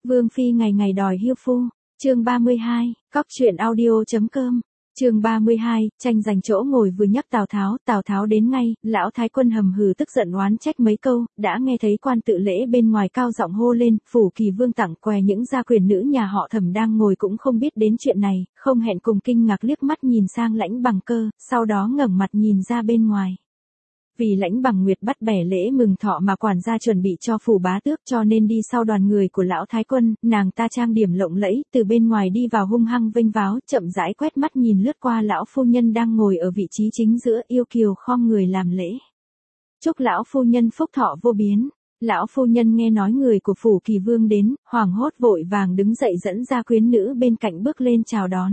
Vương phi ngày ngày đòi hiêu phu. Chương 32, cóc truyện audio.com. Chương 32, tranh giành chỗ ngồi vừa nhắc Tào Tháo đến ngay, lão thái quân hầm hừ tức giận oán trách mấy câu, đã nghe thấy quan tự lễ bên ngoài cao giọng hô lên, phủ Kỳ Vương tặng què những gia quyền nữ nhà họ Thẩm đang ngồi cũng không biết đến chuyện này, không hẹn cùng kinh ngạc liếc mắt nhìn sang Lãnh Bằng Cơ, sau đó ngẩng mặt nhìn ra bên ngoài. Vì Lãnh Bằng Nguyệt bắt bẻ lễ mừng thọ mà quản gia chuẩn bị cho phủ bá tước cho nên đi sau đoàn người của lão thái quân, nàng ta trang điểm lộng lẫy, từ bên ngoài đi vào hung hăng vênh váo, chậm rãi quét mắt nhìn lướt qua lão phu nhân đang ngồi ở vị trí chính giữa, yêu kiều khom người làm lễ. Chúc lão phu nhân phúc thọ vô biến. Lão phu nhân nghe nói người của phủ Kỳ Vương đến, hoảng hốt vội vàng đứng dậy dẫn ra quyến nữ bên cạnh bước lên chào đón.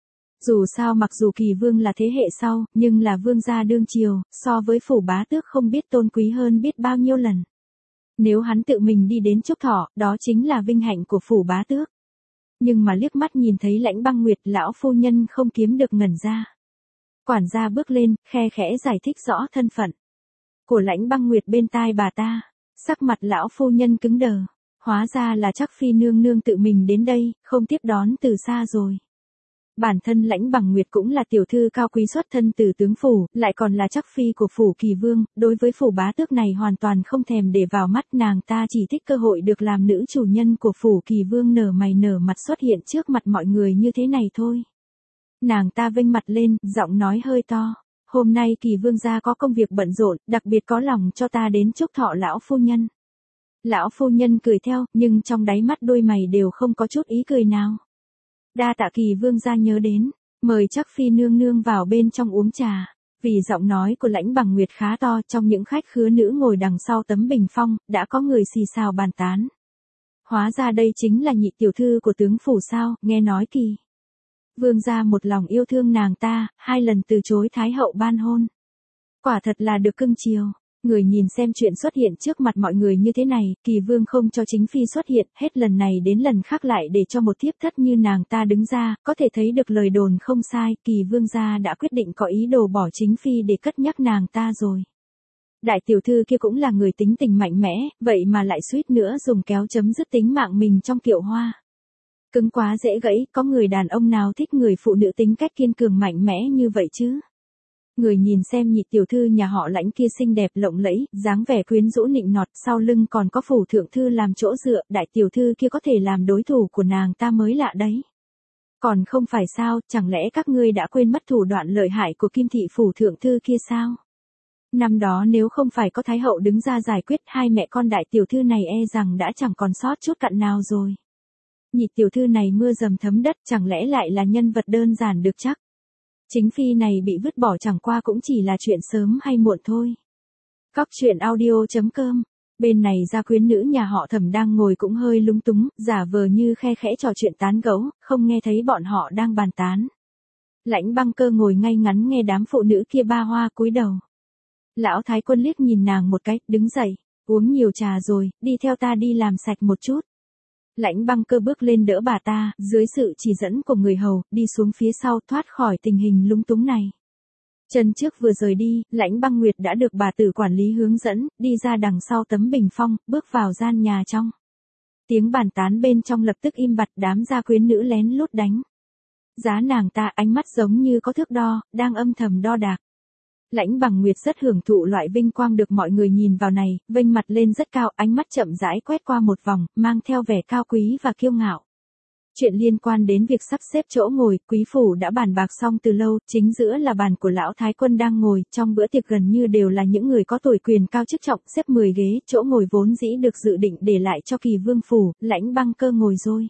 Dù sao mặc dù Kỳ Vương là thế hệ sau, nhưng là vương gia đương triều, so với phủ bá tước không biết tôn quý hơn biết bao nhiêu lần. Nếu hắn tự mình đi đến chúc thọ, đó chính là vinh hạnh của phủ bá tước. Nhưng mà liếc mắt nhìn thấy Lãnh Băng Nguyệt, lão phu nhân không kiếm được ngẩn ra. Quản gia bước lên, khe khẽ giải thích rõ thân phận của Lãnh Băng Nguyệt bên tai bà ta. Sắc mặt lão phu nhân cứng đờ. Hóa ra là chắc phi nương nương tự mình đến đây, không tiếp đón từ xa rồi. Bản thân Lãnh Bằng Nguyệt cũng là tiểu thư cao quý xuất thân từ tướng phủ, lại còn là chắc phi của phủ Kỳ Vương, đối với phủ bá tước này hoàn toàn không thèm để vào mắt, nàng ta chỉ thích cơ hội được làm nữ chủ nhân của phủ Kỳ Vương nở mày nở mặt xuất hiện trước mặt mọi người như thế này thôi. Nàng ta vênh mặt lên, giọng nói hơi to, hôm nay Kỳ Vương gia có công việc bận rộn, đặc biệt có lòng cho ta đến chúc thọ lão phu nhân. Lão phu nhân cười theo, nhưng trong đáy mắt đôi mày đều không có chút ý cười nào. Đa tạ Kỳ Vương gia nhớ đến, mời chắc phi nương nương vào bên trong uống trà. Vì giọng nói của Lãnh Bằng Nguyệt khá to, trong những khách khứa nữ ngồi đằng sau tấm bình phong, đã có người xì xào bàn tán. Hóa ra đây chính là nhị tiểu thư của tướng phủ sao, nghe nói Kỳ Vương gia một lòng yêu thương nàng ta, 2 lần từ chối thái hậu ban hôn. Quả thật là được cưng chiều. Người nhìn xem chuyện xuất hiện trước mặt mọi người như thế này, Kỳ Vương không cho chính phi xuất hiện, hết lần này đến lần khác lại để cho một thiếp thất như nàng ta đứng ra, có thể thấy được lời đồn không sai, Kỳ Vương gia đã quyết định có ý đồ bỏ chính phi để cất nhắc nàng ta rồi. Đại tiểu thư kia cũng là người tính tình mạnh mẽ, vậy mà lại suýt nữa dùng kéo chấm dứt tính mạng mình trong kiệu hoa. Cứng quá dễ gãy, có người đàn ông nào thích người phụ nữ tính cách kiên cường mạnh mẽ như vậy chứ? Người nhìn xem nhị tiểu thư nhà họ Lãnh kia xinh đẹp lộng lẫy, dáng vẻ quyến rũ nịnh nọt, sau lưng còn có phủ thượng thư làm chỗ dựa, đại tiểu thư kia có thể làm đối thủ của nàng ta mới lạ đấy. Còn không phải sao, chẳng lẽ các ngươi đã quên mất thủ đoạn lợi hại của Kim thị phủ thượng thư kia sao? Năm đó nếu không phải có thái hậu đứng ra giải quyết, hai mẹ con đại tiểu thư này e rằng đã chẳng còn sót chút cặn nào rồi. Nhị tiểu thư này mưa dầm thấm đất, chẳng lẽ lại là nhân vật đơn giản được chắc? Chính phi này bị vứt bỏ chẳng qua cũng chỉ là chuyện sớm hay muộn thôi. Cóc truyện audio.com. Bên này gia quyến nữ nhà họ Thẩm đang ngồi cũng hơi lúng túng, giả vờ như khe khẽ trò chuyện tán gẫu, không nghe thấy bọn họ đang bàn tán. Lãnh Băng Cơ ngồi ngay ngắn nghe đám phụ nữ kia ba hoa cúi đầu. Lão thái quân liếc nhìn nàng một cái, đứng dậy, uống nhiều trà rồi, đi theo ta đi làm sạch một chút. Lãnh Băng Cơ bước lên đỡ bà ta, dưới sự chỉ dẫn của người hầu, đi xuống phía sau thoát khỏi tình hình lúng túng này. Chân trước vừa rời đi, Lãnh Băng Nguyệt đã được bà tử quản lý hướng dẫn, đi ra đằng sau tấm bình phong, bước vào gian nhà trong. Tiếng bàn tán bên trong lập tức im bặt, đám gia quyến nữ lén lút đánh giá nàng ta, ánh mắt giống như có thước đo, đang âm thầm đo đạc. Lãnh Bằng Nguyệt rất hưởng thụ loại vinh quang được mọi người nhìn vào này, vênh mặt lên rất cao, ánh mắt chậm rãi quét qua một vòng, mang theo vẻ cao quý và kiêu ngạo. Chuyện liên quan đến việc sắp xếp chỗ ngồi, quý phủ đã bàn bạc xong từ lâu, chính giữa là bàn của lão thái quân đang ngồi, trong bữa tiệc gần như đều là những người có tuổi quyền cao chức trọng, xếp 10 ghế, chỗ ngồi vốn dĩ được dự định để lại cho Kỳ Vương phủ, Lãnh Băng Cơ ngồi rồi.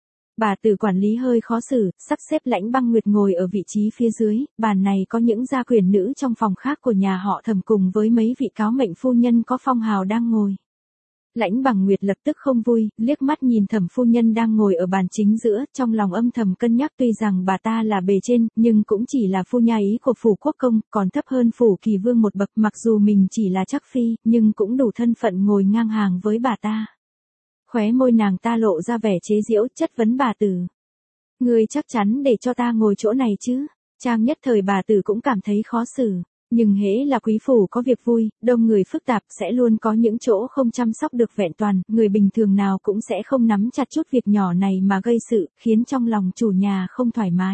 Bà tử quản lý hơi khó xử, sắp xếp Lãnh Băng Nguyệt ngồi ở vị trí phía dưới, bàn này có những gia quyền nữ trong phòng khác của nhà họ Thẩm cùng với mấy vị cáo mệnh phu nhân có phong hào đang ngồi. Lãnh Bằng Nguyệt lập tức không vui, liếc mắt nhìn Thẩm phu nhân đang ngồi ở bàn chính giữa, trong lòng âm thầm cân nhắc tuy rằng bà ta là bề trên, nhưng cũng chỉ là phu nha ý của phủ quốc công, còn thấp hơn phủ Kỳ Vương một bậc, mặc dù mình chỉ là chắc phi, nhưng cũng đủ thân phận ngồi ngang hàng với bà ta. Khóe môi nàng ta lộ ra vẻ chế giễu, chất vấn bà tử. Ngươi chắc chắn để cho ta ngồi chỗ này chứ? Trang nhất thời bà tử cũng cảm thấy khó xử. Nhưng hễ là quý phủ có việc vui, đông người phức tạp sẽ luôn có những chỗ không chăm sóc được vẹn toàn, người bình thường nào cũng sẽ không nắm chặt chút việc nhỏ này mà gây sự, khiến trong lòng chủ nhà không thoải mái.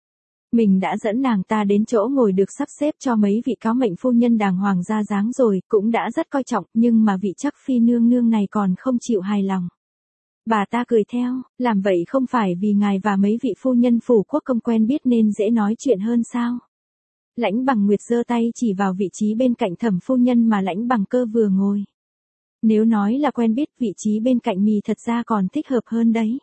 Mình đã dẫn nàng ta đến chỗ ngồi được sắp xếp cho mấy vị cáo mệnh phu nhân đàng hoàng ra dáng rồi, cũng đã rất coi trọng, nhưng mà vị chắc phi nương nương này còn không chịu hài lòng. Bà ta cười theo, làm vậy không phải vì ngài và mấy vị phu nhân phủ quốc công quen biết nên dễ nói chuyện hơn sao? Lãnh Bằng Nguyệt giơ tay chỉ vào vị trí bên cạnh Thẩm phu nhân mà Lãnh Bằng Cơ vừa ngồi. Nếu nói là quen biết, vị trí bên cạnh mì thật ra còn thích hợp hơn đấy.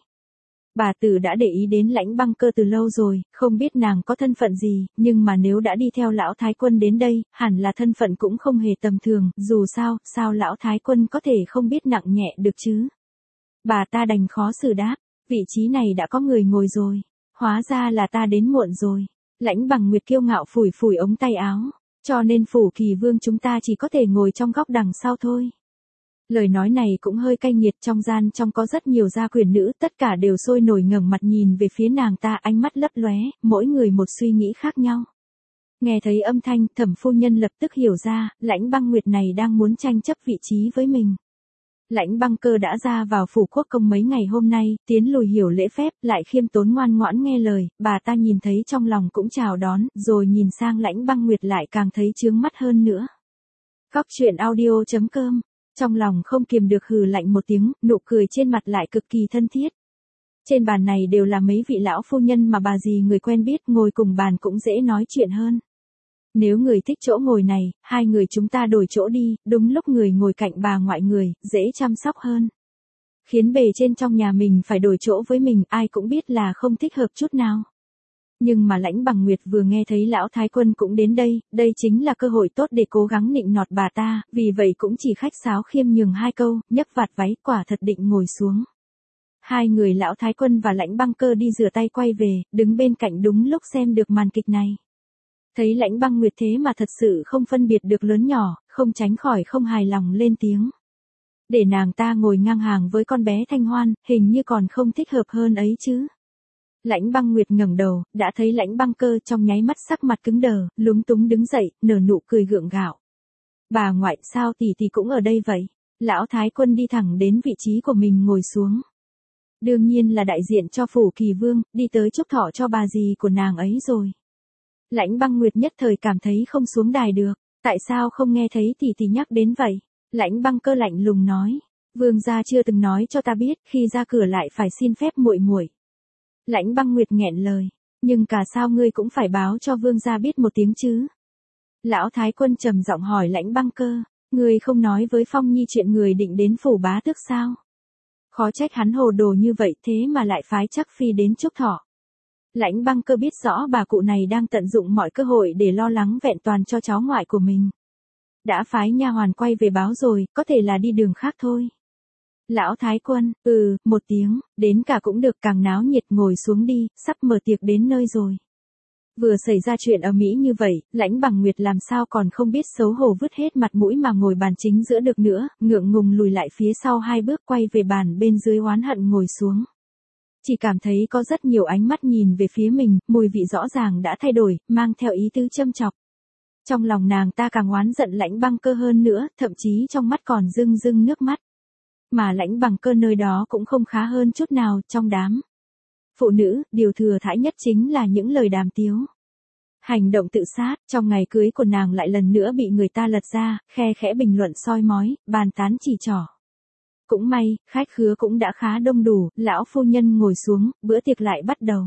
Bà tử đã để ý đến Lãnh Băng Cơ từ lâu rồi, không biết nàng có thân phận gì, nhưng mà nếu đã đi theo lão thái quân đến đây, hẳn là thân phận cũng không hề tầm thường, dù sao lão thái quân có thể không biết nặng nhẹ được chứ. Bà ta đành khó xử đáp, vị trí này đã có người ngồi rồi, hóa ra là ta đến muộn rồi. Lãnh Bằng Nguyệt kiêu ngạo phủi phủi ống tay áo, cho nên phủ Kỳ Vương chúng ta chỉ có thể ngồi trong góc đằng sau thôi. Lời nói này cũng hơi cay nghiệt, trong có rất nhiều gia quyền nữ, tất cả đều sôi nổi ngẩng mặt nhìn về phía nàng ta, ánh mắt lấp lóe, mỗi người một suy nghĩ khác nhau. Nghe thấy âm thanh, Thẩm phu nhân lập tức hiểu ra, Lãnh Băng Nguyệt này đang muốn tranh chấp vị trí với mình. Lãnh Băng Cơ đã ra vào phủ quốc công mấy ngày hôm nay, tiến lùi hiểu lễ phép, lại khiêm tốn ngoan ngoãn nghe lời, bà ta nhìn thấy trong lòng cũng chào đón, rồi nhìn sang Lãnh Băng Nguyệt lại càng thấy chướng mắt hơn nữa. Góc truyện audio.com, trong lòng không kiềm được hừ lạnh một tiếng, nụ cười trên mặt lại cực kỳ thân thiết. Trên bàn này đều là mấy vị lão phu nhân mà bà dì người quen biết, ngồi cùng bàn cũng dễ nói chuyện hơn. Nếu người thích chỗ ngồi này, hai người chúng ta đổi chỗ đi, đúng lúc người ngồi cạnh bà ngoại người, dễ chăm sóc hơn. Khiến bề trên trong nhà mình phải đổi chỗ với mình, ai cũng biết là không thích hợp chút nào. Nhưng mà Lãnh Bằng Nguyệt vừa nghe thấy lão thái quân cũng đến đây chính là cơ hội tốt để cố gắng nịnh nọt bà ta, vì vậy cũng chỉ khách sáo khiêm nhường hai câu, nhấc vạt váy, quả thật định ngồi xuống. Hai người lão thái quân và Lãnh Băng Cơ đi rửa tay quay về, đứng bên cạnh đúng lúc xem được màn kịch này. Thấy Lãnh Băng Nguyệt thế mà thật sự không phân biệt được lớn nhỏ, không tránh khỏi không hài lòng lên tiếng. Để nàng ta ngồi ngang hàng với con bé Thanh Hoan, hình như còn không thích hợp hơn ấy chứ. Lãnh Băng Nguyệt ngẩng đầu, đã thấy Lãnh Băng Cơ trong nháy mắt sắc mặt cứng đờ, lúng túng đứng dậy, nở nụ cười gượng gạo. Bà ngoại, sao tỷ tỷ cũng ở đây vậy? Lão thái quân đi thẳng đến vị trí của mình ngồi xuống. Đương nhiên là đại diện cho phủ Kỳ Vương, đi tới chúc thọ cho bà dì của nàng ấy rồi. Lãnh Băng Nguyệt nhất thời cảm thấy không xuống đài được, tại sao không nghe thấy tỷ tỷ nhắc đến vậy? Lãnh Băng Cơ lạnh lùng nói, vương gia chưa từng nói cho ta biết, khi ra cửa lại phải xin phép muội muội. Lãnh Băng Nguyệt nghẹn lời, nhưng cả sao ngươi cũng phải báo cho vương gia biết một tiếng chứ? Lão thái quân trầm giọng hỏi Lãnh Băng Cơ, ngươi không nói với Phong Nhi chuyện người định đến phủ bá tước sao? Khó trách hắn hồ đồ như vậy, thế mà lại phái chắc phi đến chúc thọ. Lãnh Băng Cơ biết rõ bà cụ này đang tận dụng mọi cơ hội để lo lắng vẹn toàn cho cháu ngoại của mình. Đã phái nha hoàn quay về báo rồi, có thể là đi đường khác thôi. Lão thái quân, một tiếng, đến cả cũng được, càng náo nhiệt, ngồi xuống đi, sắp mở tiệc đến nơi rồi. Vừa xảy ra chuyện ở Mỹ như vậy, Lãnh Bằng Nguyệt làm sao còn không biết xấu hổ vứt hết mặt mũi mà ngồi bàn chính giữa được nữa, ngượng ngùng lùi lại phía sau hai bước quay về bàn bên dưới oán hận ngồi xuống. Chỉ cảm thấy có rất nhiều ánh mắt nhìn về phía mình, mùi vị rõ ràng đã thay đổi, mang theo ý tứ châm chọc. Trong lòng nàng ta càng oán giận Lãnh Băng Cơ hơn nữa, thậm chí trong mắt còn rưng rưng nước mắt. Mà Lãnh Bằng Cơ nơi đó cũng không khá hơn chút nào, trong đám phụ nữ, điều thừa thãi nhất chính là những lời đàm tiếu. Hành động tự sát, trong ngày cưới của nàng lại lần nữa bị người ta lật ra, khe khẽ bình luận soi mói, bàn tán chỉ trỏ. Cũng may, khách khứa cũng đã khá đông đủ, lão phu nhân ngồi xuống, bữa tiệc lại bắt đầu.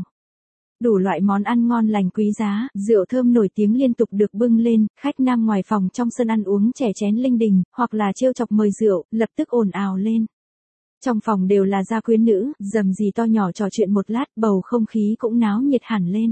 Đủ loại món ăn ngon lành quý giá, rượu thơm nổi tiếng liên tục được bưng lên, khách nam ngoài phòng trong sân ăn uống chè chén linh đình, hoặc là trêu chọc mời rượu, lập tức ồn ào lên. Trong phòng đều là gia quyến nữ, rầm rì to nhỏ trò chuyện một lát, bầu không khí cũng náo nhiệt hẳn lên.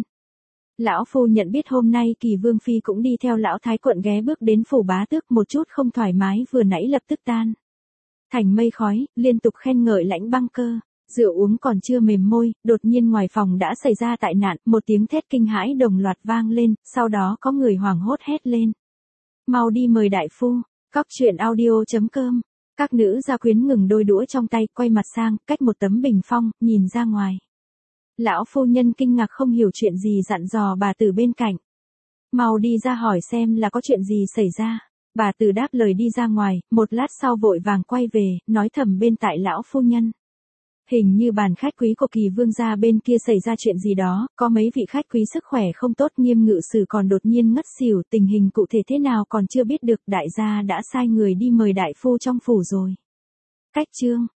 Lão phu nhận biết hôm nay Kỳ Vương Phi cũng đi theo lão thái quận ghé bước đến phủ bá tước, một chút không thoải mái vừa nãy lập tức tan thành mây khói, liên tục khen ngợi Lãnh Băng Cơ. Rượu uống còn chưa mềm môi, đột nhiên ngoài phòng đã xảy ra tai nạn, một tiếng thét kinh hãi đồng loạt vang lên, sau đó có người hoảng hốt hét lên. Mau đi mời đại phu. Góc truyện audio.com. Các nữ gia quyến ngừng đôi đũa trong tay, quay mặt sang, cách một tấm bình phong, nhìn ra ngoài. Lão phu nhân kinh ngạc không hiểu chuyện gì dặn dò bà tử bên cạnh. mau đi ra hỏi xem là có chuyện gì xảy ra. Bà Từ đáp lời đi ra ngoài, một lát sau vội vàng quay về, nói thầm bên tại lão phu nhân. Hình như bàn khách quý của Kỳ Vương gia bên kia xảy ra chuyện gì đó, có mấy vị khách quý sức khỏe không tốt, Nghiêm ngự sử còn đột nhiên ngất xỉu, tình hình cụ thể thế nào còn chưa biết được, đại gia đã sai người đi mời đại phu trong phủ rồi. Cách chương